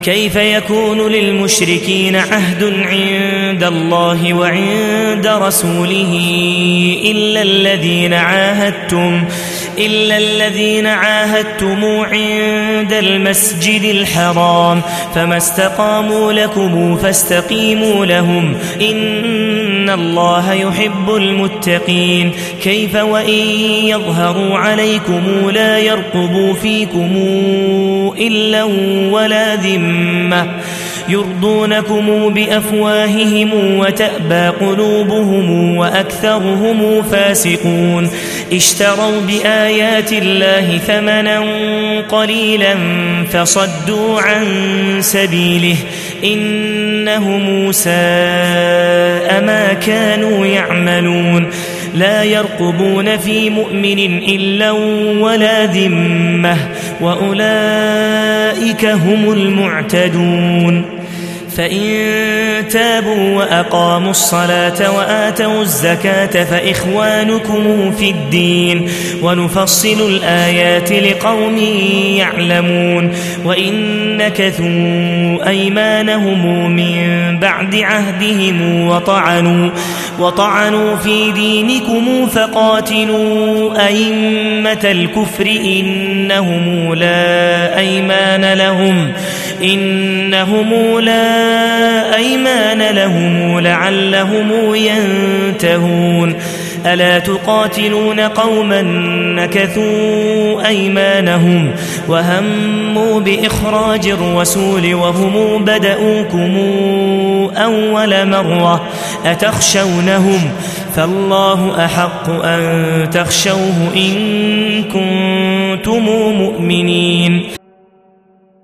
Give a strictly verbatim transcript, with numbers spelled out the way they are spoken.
كيف يكون للمشركين عهد عند الله وعند رسوله إلا الذين عاهدتم إلا الذين عاهدتم عند المسجد الحرام فما استقاموا لكم فاستقيموا لهم إن الله يحب المتقين. كيف وإن يظهروا عليكم لا يرقبوا فيكم إلا ولا ذمة يرضونكم بأفواههم وتأبى قلوبهم وأكثرهم فاسقون. اشتروا بآيات الله ثمنا قليلا فصدوا عن سبيله إنهم ساء ما كانوا يعملون. لا يرقبون في مؤمن إلا ولا ذمة وأولئك هم المعتدون. فإن تابوا وأقاموا الصلاة وآتوا الزكاة فإخوانكم في الدين ونفصل الآيات لقوم يعلمون. وإن نكثوا أيمانهم من بعد عهدهم وطعنوا, وطعنوا في دينكم فقاتلوا أئمة الكفر إنهم لا أيمان لهم إنهم لا أيمان لهم لعلهم ينتهون. ألا تقاتلون قوما نكثوا أيمانهم وهموا بإخراج الرسول وهم بدؤوكم أول مرة أتخشونهم فالله أحق أن تخشوه إن كنتم مؤمنين.